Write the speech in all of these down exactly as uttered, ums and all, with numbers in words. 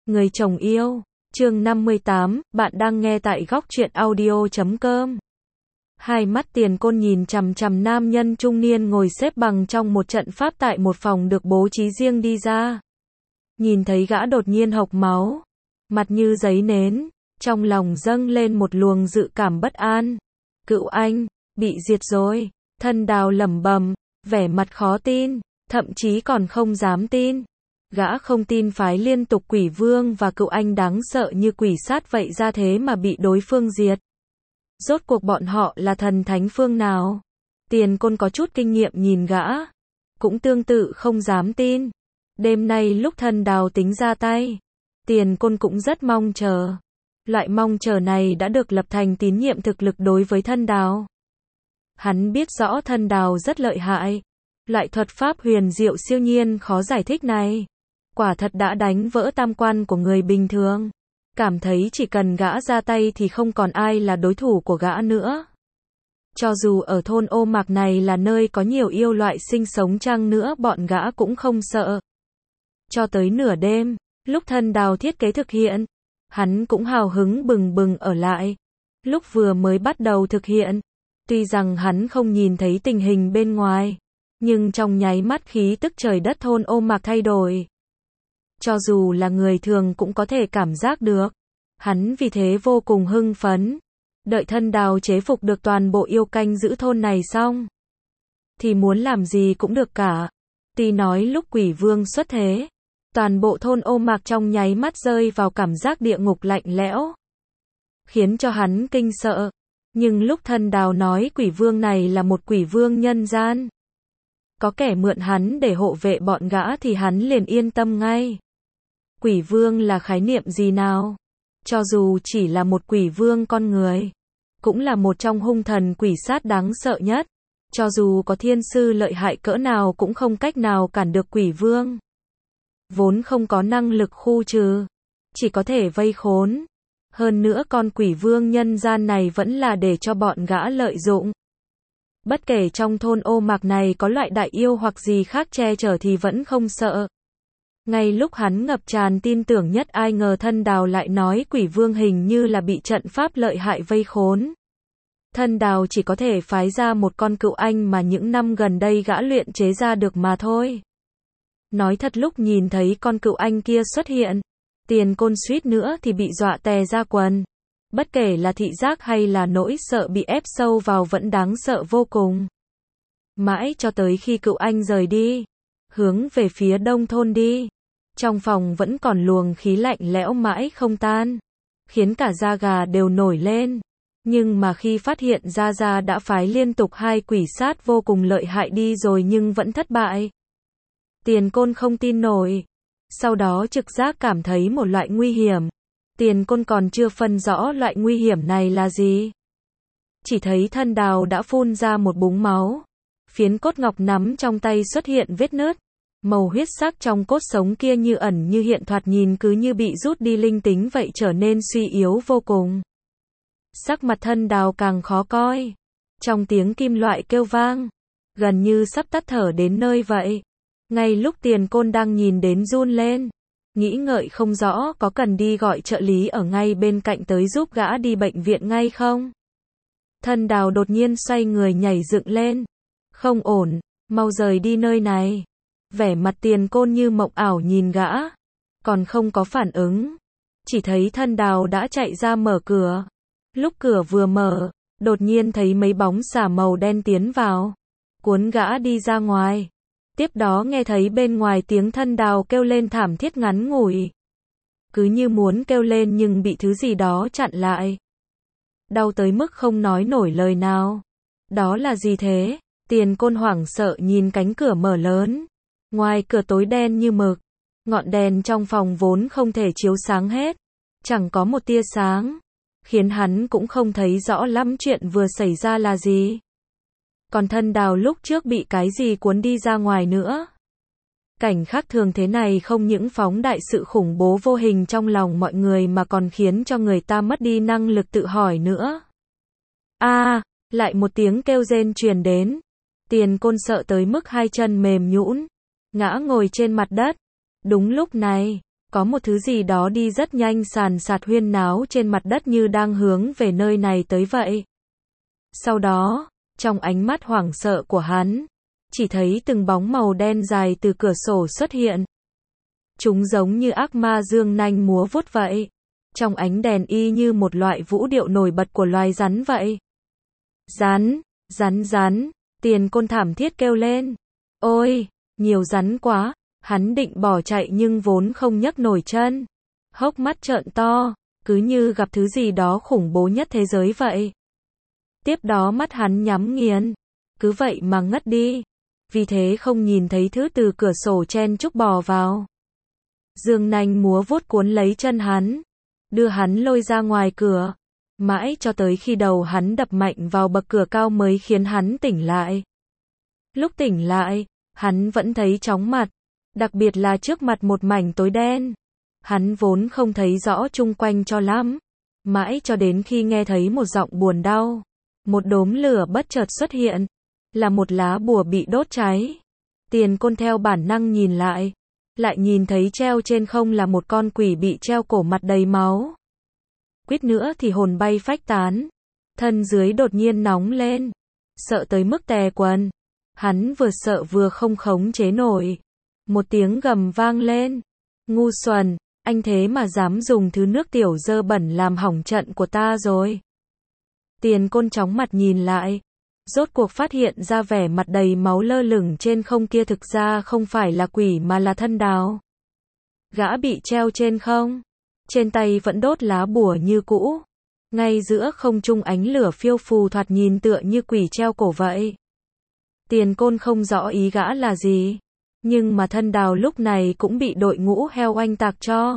Người chồng yêu, chương năm mươi tám, bạn đang nghe tại góc truyện audio chấm com. Hai mắt Tiền Côn nhìn chằm chằm nam nhân trung niên ngồi xếp bằng trong một trận pháp tại một phòng được bố trí riêng đi ra. Nhìn thấy gã đột nhiên hộc máu, mặt như giấy nến, trong lòng dâng lên một luồng dự cảm bất an. Cựu anh, bị diệt rồi, Thân Đào lẩm bẩm, vẻ mặt khó tin, thậm chí còn không dám tin. Gã không tin phái liên tục quỷ vương và cựu anh đáng sợ như quỷ sát vậy ra thế mà bị đối phương diệt. Rốt cuộc bọn họ là thần thánh phương nào? Tiền Côn có chút kinh nghiệm nhìn gã, cũng tương tự không dám tin. Đêm nay lúc Thân Đào tính ra tay, Tiền Côn cũng rất mong chờ. Loại mong chờ này đã được lập thành tín nhiệm thực lực đối với Thân Đào. Hắn biết rõ Thân Đào rất lợi hại. Loại thuật pháp huyền diệu siêu nhiên khó giải thích này, quả thật đã đánh vỡ tam quan của người bình thường. Cảm thấy chỉ cần gã ra tay thì không còn ai là đối thủ của gã nữa. Cho dù ở thôn Ô Mạc này là nơi có nhiều yêu loại sinh sống chăng nữa bọn gã cũng không sợ. Cho tới nửa đêm, lúc Thân Đào thiết kế thực hiện, hắn cũng hào hứng bừng bừng ở lại. Lúc vừa mới bắt đầu thực hiện, tuy rằng hắn không nhìn thấy tình hình bên ngoài, nhưng trong nháy mắt khí tức trời đất thôn Ô Mạc thay đổi. Cho dù là người thường cũng có thể cảm giác được. Hắn vì thế vô cùng hưng phấn. Đợi Thân Đào chế phục được toàn bộ yêu canh giữ thôn này xong, thì muốn làm gì cũng được cả. Tuy nói lúc quỷ vương xuất thế, toàn bộ thôn Ô Mạc trong nháy mắt rơi vào cảm giác địa ngục lạnh lẽo, khiến cho hắn kinh sợ. Nhưng lúc Thân Đào nói quỷ vương này là một quỷ vương nhân gian, có kẻ mượn hắn để hộ vệ bọn gã thì hắn liền yên tâm ngay. Quỷ vương là khái niệm gì nào? Cho dù chỉ là một quỷ vương con người, cũng là một trong hung thần quỷ sát đáng sợ nhất. Cho dù có thiên sư lợi hại cỡ nào cũng không cách nào cản được quỷ vương. Vốn không có năng lực khu trừ, chỉ có thể vây khốn. Hơn nữa con quỷ vương nhân gian này vẫn là để cho bọn gã lợi dụng. Bất kể trong thôn Ô Mạc này có loại đại yêu hoặc gì khác che chở thì vẫn không sợ. Ngay lúc hắn ngập tràn tin tưởng nhất ai ngờ Thân Đào lại nói quỷ vương hình như là bị trận pháp lợi hại vây khốn. Thân Đào chỉ có thể phái ra một con cựu anh mà những năm gần đây gã luyện chế ra được mà thôi. Nói thật lúc nhìn thấy con cựu anh kia xuất hiện, Tiền Côn suýt nữa thì bị dọa tè ra quần. Bất kể là thị giác hay là nỗi sợ bị ép sâu vào vẫn đáng sợ vô cùng. Mãi cho tới khi cựu anh rời đi, hướng về phía đông thôn đi, trong phòng vẫn còn luồng khí lạnh lẽo mãi không tan, khiến cả da gà đều nổi lên. Nhưng mà khi phát hiện ra ra đã phái liên tục hai quỷ sát vô cùng lợi hại đi rồi nhưng vẫn thất bại. Tiền Côn không tin nổi. Sau đó trực giác cảm thấy một loại nguy hiểm. Tiền Côn còn chưa phân rõ loại nguy hiểm này là gì. Chỉ thấy Thân Đào đã phun ra một búng máu. Phiến cốt ngọc nắm trong tay xuất hiện vết nứt. Màu huyết sắc trong cốt sống kia như ẩn như hiện thoạt nhìn cứ như bị rút đi linh tính vậy trở nên suy yếu vô cùng. Sắc mặt Thân Đào càng khó coi. Trong tiếng kim loại kêu vang, gần như sắp tắt thở đến nơi vậy. Ngay lúc Tiền Côn đang nhìn đến run lên, nghĩ ngợi không rõ có cần đi gọi trợ lý ở ngay bên cạnh tới giúp gã đi bệnh viện ngay không. Thân Đào đột nhiên xoay người nhảy dựng lên. Không ổn, mau rời đi nơi này. Vẻ mặt Tiền Côn như mộng ảo nhìn gã, còn không có phản ứng. Chỉ thấy Thân Đào đã chạy ra mở cửa. Lúc cửa vừa mở, đột nhiên thấy mấy bóng xà màu đen tiến vào, cuốn gã đi ra ngoài. Tiếp đó nghe thấy bên ngoài tiếng Thân Đào kêu lên thảm thiết ngắn ngủi. Cứ như muốn kêu lên nhưng bị thứ gì đó chặn lại. Đau tới mức không nói nổi lời nào. Đó là gì thế? Tiền Côn hoảng sợ nhìn cánh cửa mở lớn. Ngoài cửa tối đen như mực. Ngọn đèn trong phòng vốn không thể chiếu sáng hết. Chẳng có một tia sáng. Khiến hắn cũng không thấy rõ lắm chuyện vừa xảy ra là gì. Còn Thân Đào lúc trước bị cái gì cuốn đi ra ngoài nữa. Cảnh khác thường thế này không những phóng đại sự khủng bố vô hình trong lòng mọi người mà còn khiến cho người ta mất đi năng lực tự hỏi nữa. A, à, lại một tiếng kêu rên truyền đến. Tiền Côn sợ tới mức hai chân mềm nhũn, ngã ngồi trên mặt đất. Đúng lúc này, Có một thứ gì đó đi rất nhanh sàn sạt huyên náo trên mặt đất như đang hướng về nơi này tới vậy. Sau đó, trong ánh mắt hoảng sợ của hắn, chỉ thấy từng bóng màu đen dài từ cửa sổ xuất hiện. Chúng giống như ác ma dương nanh múa vuốt vậy. Trong ánh đèn y như một loại vũ điệu nổi bật của loài rắn vậy. Rắn, rắn rắn, Tiền Côn thảm thiết kêu lên. Ôi, nhiều rắn quá, hắn định bỏ chạy nhưng vốn không nhấc nổi chân. Hốc mắt trợn to, cứ như gặp thứ gì đó khủng bố nhất thế giới vậy. Tiếp đó mắt hắn nhắm nghiền, cứ vậy mà ngất đi. Vì thế không nhìn thấy thứ từ cửa sổ chen chúc bò vào. Dương nanh múa vuốt cuốn lấy chân hắn, đưa hắn lôi ra ngoài cửa, mãi cho tới khi đầu hắn đập mạnh vào bậc cửa cao mới khiến hắn tỉnh lại. Lúc tỉnh lại, hắn vẫn thấy chóng mặt, đặc biệt là trước mặt một mảnh tối đen. Hắn vốn không thấy rõ chung quanh cho lắm, mãi cho đến khi nghe thấy một giọng buồn đau. Một đốm lửa bất chợt xuất hiện, là một lá bùa bị đốt cháy. Tiền Côn theo bản năng nhìn lại, lại nhìn thấy treo trên không là một con quỷ bị treo cổ mặt đầy máu. Quýt nữa thì hồn bay phách tán, thân dưới đột nhiên nóng lên, sợ tới mức tè quần. Hắn vừa sợ vừa không khống chế nổi. Một tiếng gầm vang lên. Ngu xuẩn, anh thế mà dám dùng thứ nước tiểu dơ bẩn làm hỏng trận của ta rồi. Tiền Côn chóng mặt nhìn lại, rốt cuộc phát hiện ra vẻ mặt đầy máu lơ lửng trên không kia thực ra không phải là quỷ mà là Thân Đào. Gã bị treo trên không, trên tay vẫn đốt lá bùa như cũ, ngay giữa không trung ánh lửa phiêu phù thoạt nhìn tựa như quỷ treo cổ vậy. Tiền Côn không rõ ý gã là gì, nhưng mà Thân Đào lúc này cũng bị đội ngũ heo oanh tạc cho.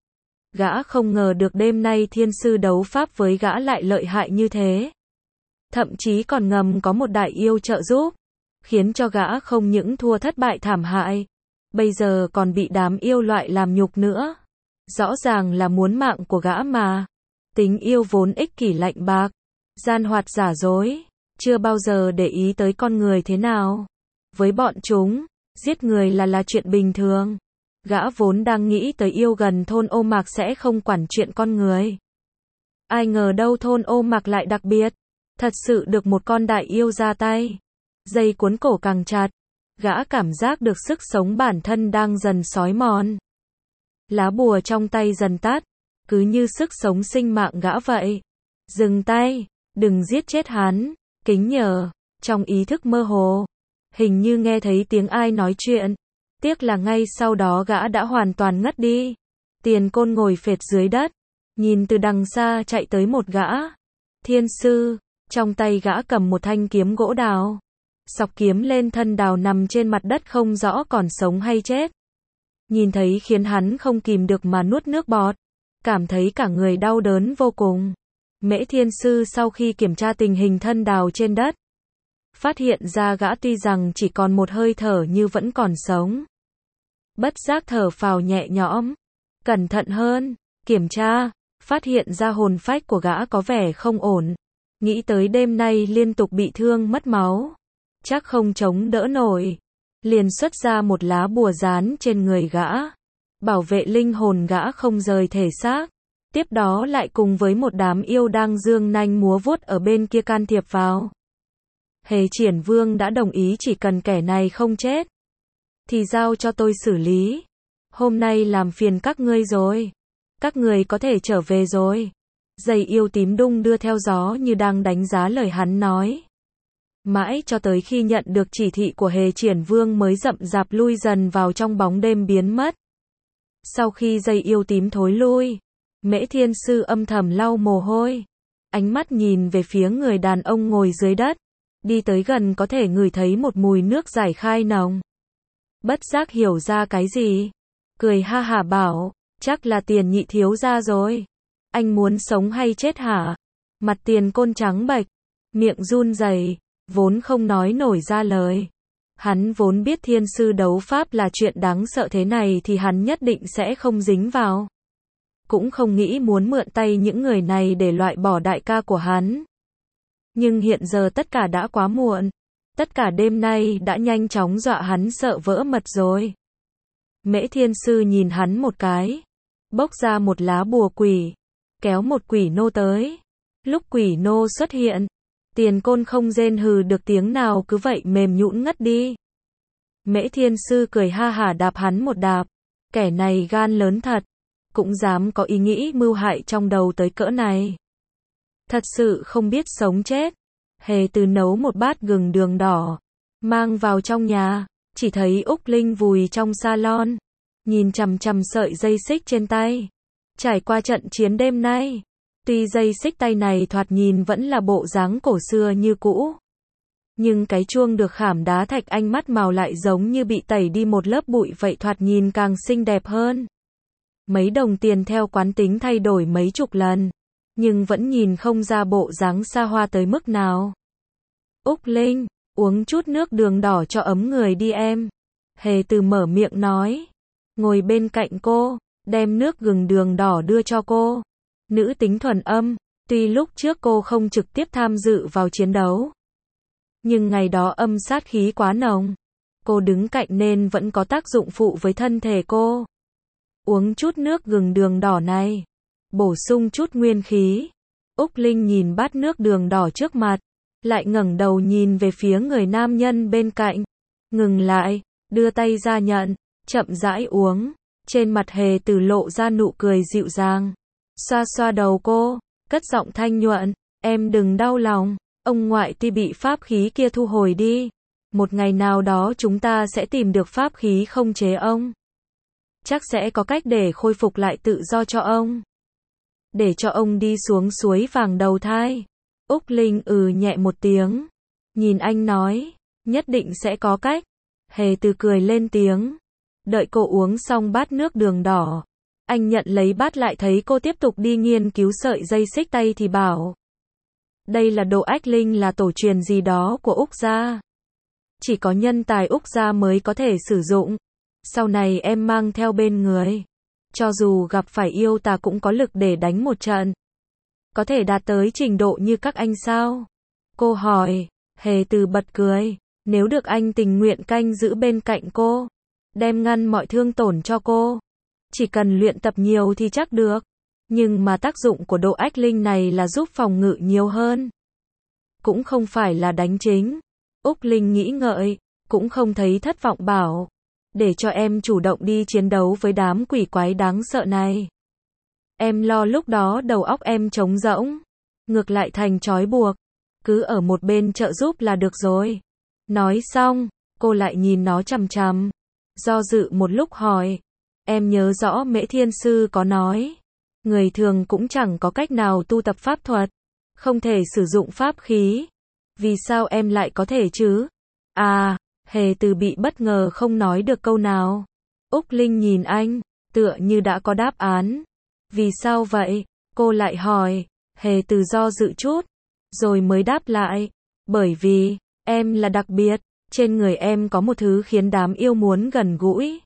Gã không ngờ được đêm nay thiên sư đấu pháp với gã lại lợi hại như thế. Thậm chí còn ngầm có một đại yêu trợ giúp, khiến cho gã không những thua thất bại thảm hại, bây giờ còn bị đám yêu loại làm nhục nữa. Rõ ràng là muốn mạng của gã mà. Tính yêu vốn ích kỷ lạnh bạc, gian hoạt giả dối, chưa bao giờ để ý tới con người thế nào. Với bọn chúng, giết người là là chuyện bình thường. Gã vốn đang nghĩ tới yêu gần thôn Ô Mạc sẽ không quản chuyện con người. Ai ngờ đâu thôn Ô Mạc lại đặc biệt. Thật sự được một con đại yêu ra tay. Dây cuốn cổ càng chặt. Gã cảm giác được sức sống bản thân đang dần xói mòn. Lá bùa trong tay dần tắt. Cứ như sức sống sinh mạng gã vậy. Dừng tay, đừng giết chết hắn. Kính nhờ, trong ý thức mơ hồ. Hình như nghe thấy tiếng ai nói chuyện. Tiếc là ngay sau đó gã đã hoàn toàn ngất đi. Tiền Côn ngồi phệt dưới đất, nhìn từ đằng xa chạy tới một gã. Thiên sư, trong tay gã cầm một thanh kiếm gỗ đào. Sọc kiếm lên Thân Đào nằm trên mặt đất không rõ còn sống hay chết. Nhìn thấy khiến hắn không kìm được mà nuốt nước bọt. Cảm thấy cả người đau đớn vô cùng. Mễ Thiên sư sau khi kiểm tra tình hình Thân Đào trên đất, phát hiện ra gã tuy rằng chỉ còn một hơi thở nhưng vẫn còn sống. Bất giác thở phào nhẹ nhõm, cẩn thận hơn, kiểm tra, phát hiện ra hồn phách của gã có vẻ không ổn. Nghĩ tới đêm nay liên tục bị thương mất máu, chắc không chống đỡ nổi. Liền xuất ra một lá bùa dán trên người gã, bảo vệ linh hồn gã không rời thể xác. Tiếp đó lại cùng với một đám yêu đang dương nanh múa vuốt ở bên kia can thiệp vào. Hề Triển Vương đã đồng ý chỉ cần kẻ này không chết, thì giao cho tôi xử lý. Hôm nay làm phiền các ngươi rồi. Các người có thể trở về rồi. Dây yêu tím đung đưa theo gió như đang đánh giá lời hắn nói. Mãi cho tới khi nhận được chỉ thị của Hề Triển Vương mới rậm rạp lui dần vào trong bóng đêm biến mất. Sau khi dây yêu tím thối lui, Mễ Thiên sư âm thầm lau mồ hôi. Ánh mắt nhìn về phía người đàn ông ngồi dưới đất. Đi tới gần có thể ngửi thấy một mùi nước giải khai nồng. Bất giác hiểu ra cái gì. Cười ha hả bảo, chắc là Tiền nhị thiếu gia rồi. Anh muốn sống hay chết hả? Mặt Tiền Côn trắng bệch, miệng run rẩy, vốn không nói nổi ra lời. Hắn vốn biết thiên sư đấu pháp là chuyện đáng sợ thế này thì hắn nhất định sẽ không dính vào. Cũng không nghĩ muốn mượn tay những người này để loại bỏ đại ca của hắn. Nhưng hiện giờ tất cả đã quá muộn. Tất cả đêm nay đã nhanh chóng dọa hắn sợ vỡ mật rồi. Mễ Thiên sư nhìn hắn một cái, bốc ra một lá bùa quỷ, kéo một quỷ nô tới. Lúc quỷ nô xuất hiện, Tiền Côn không rên hừ được tiếng nào cứ vậy mềm nhũn ngất đi. Mễ Thiên Sư cười ha hả đạp hắn một đạp, kẻ này gan lớn thật, cũng dám có ý nghĩ mưu hại trong đầu tới cỡ này. Thật sự không biết sống chết. Hề Từ nấu một bát gừng đường đỏ, mang vào trong nhà, chỉ thấy Úc Linh vùi trong salon, nhìn chằm chằm sợi dây xích trên tay. Trải qua trận chiến đêm nay, tuy dây xích tay này thoạt nhìn vẫn là bộ dáng cổ xưa như cũ, nhưng cái chuông được khảm đá thạch anh mắt màu lại giống như bị tẩy đi một lớp bụi vậy, thoạt nhìn càng xinh đẹp hơn. Mấy đồng tiền theo quán tính thay đổi mấy chục lần, nhưng vẫn nhìn không ra bộ dáng xa hoa tới mức nào. Úc Linh, uống chút nước đường đỏ cho ấm người đi em. Hề Từ mở miệng nói, ngồi bên cạnh cô, đem nước gừng đường đỏ đưa cho cô. Nữ tính thuần âm, tuy lúc trước cô không trực tiếp tham dự vào chiến đấu, nhưng ngày đó âm sát khí quá nồng, cô đứng cạnh nên vẫn có tác dụng phụ với thân thể cô. Uống chút nước gừng đường đỏ này, bổ sung chút nguyên khí. Úc Linh nhìn bát nước đường đỏ trước mặt, lại ngẩng đầu nhìn về phía người nam nhân bên cạnh, ngừng lại, đưa tay ra nhận, chậm rãi uống. Trên mặt Hề Từ lộ ra nụ cười dịu dàng, xoa xoa đầu cô, cất giọng thanh nhuận, em đừng đau lòng, ông ngoại tuy bị pháp khí kia thu hồi đi, một ngày nào đó chúng ta sẽ tìm được pháp khí không chế ông. Chắc sẽ có cách để khôi phục lại tự do cho ông, để cho ông đi xuống suối vàng đầu thai. Úc Linh ừ nhẹ một tiếng, nhìn anh nói, nhất định sẽ có cách. Hề Từ cười lên tiếng. Đợi cô uống xong bát nước đường đỏ, anh nhận lấy bát lại thấy cô tiếp tục đi nghiên cứu sợi dây xích tay thì bảo, đây là đồ Ách Linh, là tổ truyền gì đó của Úc gia, chỉ có nhân tài Úc gia mới có thể sử dụng. Sau này em mang theo bên người, cho dù gặp phải yêu tà cũng có lực để đánh một trận. Có thể đạt tới trình độ như các anh sao? Cô hỏi. Hề Từ bật cười, nếu được anh tình nguyện canh giữ bên cạnh cô, đem ngăn mọi thương tổn cho cô, chỉ cần luyện tập nhiều thì chắc được. Nhưng mà tác dụng của độ Ách Linh này là giúp phòng ngự nhiều hơn, cũng không phải là đánh chính. Úc Linh nghĩ ngợi, cũng không thấy thất vọng bảo, để cho em chủ động đi chiến đấu với đám quỷ quái đáng sợ này. Em lo lúc đó đầu óc em trống rỗng, ngược lại thành trói buộc, cứ ở một bên trợ giúp là được rồi. Nói xong, cô lại nhìn nó chằm chằm, do dự một lúc hỏi, em nhớ rõ Mễ Thiên Sư có nói, người thường cũng chẳng có cách nào tu tập pháp thuật, không thể sử dụng pháp khí. Vì sao em lại có thể chứ? À, Hề Từ bị bất ngờ không nói được câu nào. Úc Linh nhìn anh, tựa như đã có đáp án. Vì sao vậy? Cô lại hỏi. Hề Từ do dự chút, rồi mới đáp lại. Bởi vì, em là đặc biệt, trên người em có một thứ khiến đám yêu muốn gần gũi.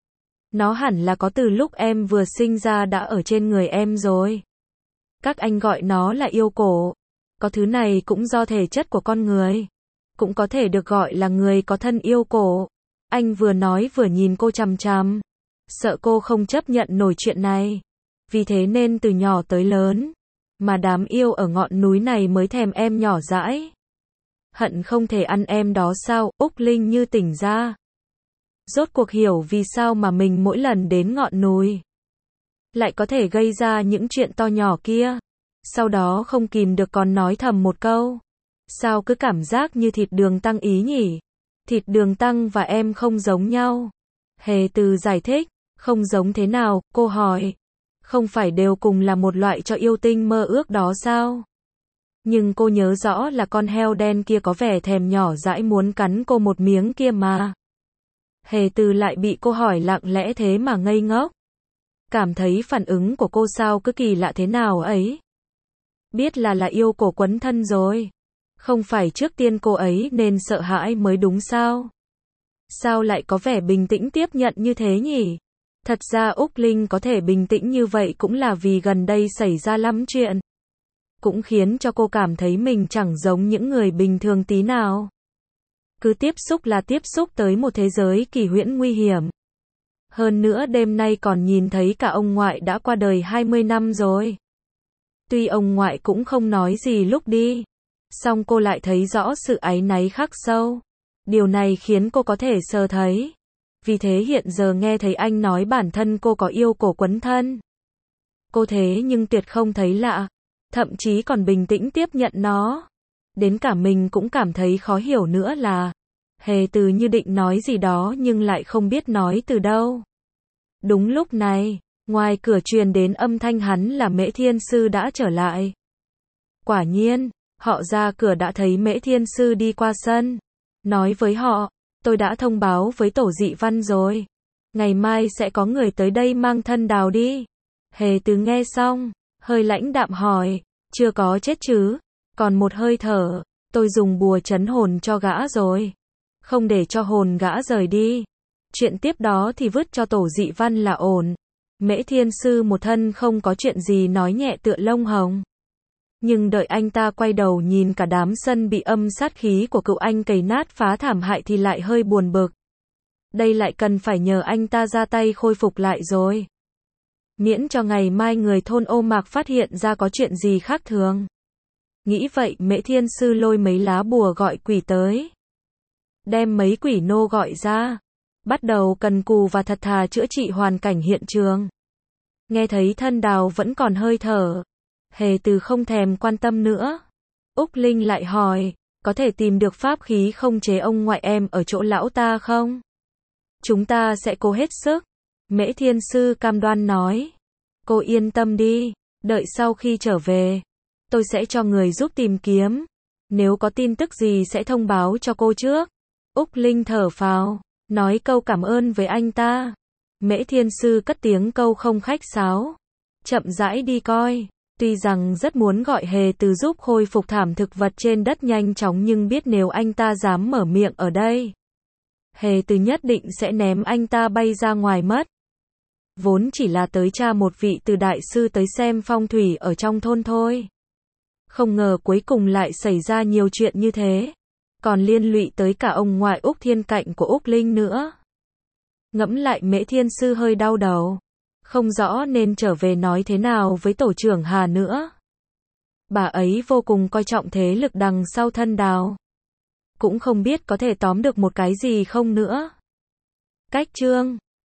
Nó hẳn là có từ lúc em vừa sinh ra đã ở trên người em rồi. Các anh gọi nó là yêu cổ. Có thứ này cũng do thể chất của con người, cũng có thể được gọi là người có thân yêu cổ. Anh vừa nói vừa nhìn cô chằm chằm, sợ cô không chấp nhận nổi chuyện này. Vì thế nên từ nhỏ tới lớn, mà đám yêu ở ngọn núi này mới thèm em nhỏ dãi. Hận không thể ăn em đó sao? Úc Linh như tỉnh ra, rốt cuộc hiểu vì sao mà mình mỗi lần đến ngọn núi lại có thể gây ra những chuyện to nhỏ kia. Sau đó không kìm được còn nói thầm một câu, sao cứ cảm giác như thịt đường tăng ý nhỉ? Thịt đường tăng và em không giống nhau. Hề Từ giải thích, không giống thế nào? Cô hỏi, không phải đều cùng là một loại cho yêu tinh mơ ước đó sao? Nhưng cô nhớ rõ là con heo đen kia có vẻ thèm nhỏ dãi muốn cắn cô một miếng kia mà. Hề Từ lại bị cô hỏi lặng lẽ thế mà ngây ngốc, cảm thấy phản ứng của cô sao cứ kỳ lạ thế nào ấy. Biết là là yêu cổ quấn thân rồi, không phải trước tiên cô ấy nên sợ hãi mới đúng sao? Sao lại có vẻ bình tĩnh tiếp nhận như thế nhỉ? Thật ra Úc Linh có thể bình tĩnh như vậy cũng là vì gần đây xảy ra lắm chuyện, cũng khiến cho cô cảm thấy mình chẳng giống những người bình thường tí nào. Cứ tiếp xúc là tiếp xúc tới một thế giới kỳ huyễn nguy hiểm. Hơn nữa đêm nay còn nhìn thấy cả ông ngoại đã qua đời hai mươi năm rồi. Tuy ông ngoại cũng không nói gì lúc đi, song cô lại thấy rõ sự áy náy khắc sâu. Điều này khiến cô có thể sờ thấy. Vì thế hiện giờ nghe thấy anh nói bản thân cô có yêu cổ quấn thân. Cô thế nhưng tuyệt không thấy lạ, thậm chí còn bình tĩnh tiếp nhận nó. Đến cả mình cũng cảm thấy khó hiểu nữa là, Hề Từ như định nói gì đó nhưng lại không biết nói từ đâu. Đúng lúc này, ngoài cửa truyền đến âm thanh hắn là Mễ Thiên Sư đã trở lại. Quả nhiên, họ ra cửa đã thấy Mễ Thiên Sư đi qua sân. Nói với họ, tôi đã thông báo với tổ dị văn rồi. Ngày mai sẽ có người tới đây mang thân đào đi. Hề Từ nghe xong, hơi lãnh đạm hỏi, chưa có chết chứ, còn một hơi thở, tôi dùng bùa trấn hồn cho gã rồi. Không để cho hồn gã rời đi. Chuyện tiếp đó thì vứt cho tổ dị văn là ổn. Mễ Thiên Sư một thân không có chuyện gì nói nhẹ tựa lông hồng. Nhưng đợi anh ta quay đầu nhìn cả đám sân bị âm sát khí của cựu anh cày nát phá thảm hại thì lại hơi buồn bực. Đây lại cần phải nhờ anh ta ra tay khôi phục lại rồi. Miễn cho ngày mai người thôn Ô Mạc phát hiện ra có chuyện gì khác thường. Nghĩ vậy Mễ Thiên Sư lôi mấy lá bùa gọi quỷ tới. Đem mấy quỷ nô gọi ra. Bắt đầu cần cù và thật thà chữa trị hoàn cảnh hiện trường. Nghe thấy thân đào vẫn còn hơi thở. Hề Từ không thèm quan tâm nữa. Úc Linh lại hỏi, có thể tìm được pháp khí không chế ông ngoại em ở chỗ lão ta không? Chúng ta sẽ cố hết sức. Mễ Thiên Sư cam đoan nói. Cô yên tâm đi, đợi sau khi trở về, tôi sẽ cho người giúp tìm kiếm. Nếu có tin tức gì sẽ thông báo cho cô trước. Úc Linh thở phào, nói câu cảm ơn với anh ta. Mễ Thiên Sư cất tiếng câu không khách sáo. Chậm rãi đi coi. Tuy rằng rất muốn gọi Hề Từ giúp khôi phục thảm thực vật trên đất nhanh chóng nhưng biết nếu anh ta dám mở miệng ở đây, Hề Từ nhất định sẽ ném anh ta bay ra ngoài mất. Vốn chỉ là tới tra một vị từ đại sư tới xem phong thủy ở trong thôn thôi. Không ngờ cuối cùng lại xảy ra nhiều chuyện như thế. Còn liên lụy tới cả ông ngoại Úc Thiên Cạnh của Úc Linh nữa. Ngẫm lại Mễ Thiên Sư hơi đau đầu. Không rõ nên trở về nói thế nào với tổ trưởng Hà nữa. Bà ấy vô cùng coi trọng thế lực đằng sau thân đào. Cũng không biết có thể tóm được một cái gì không nữa. Cách chương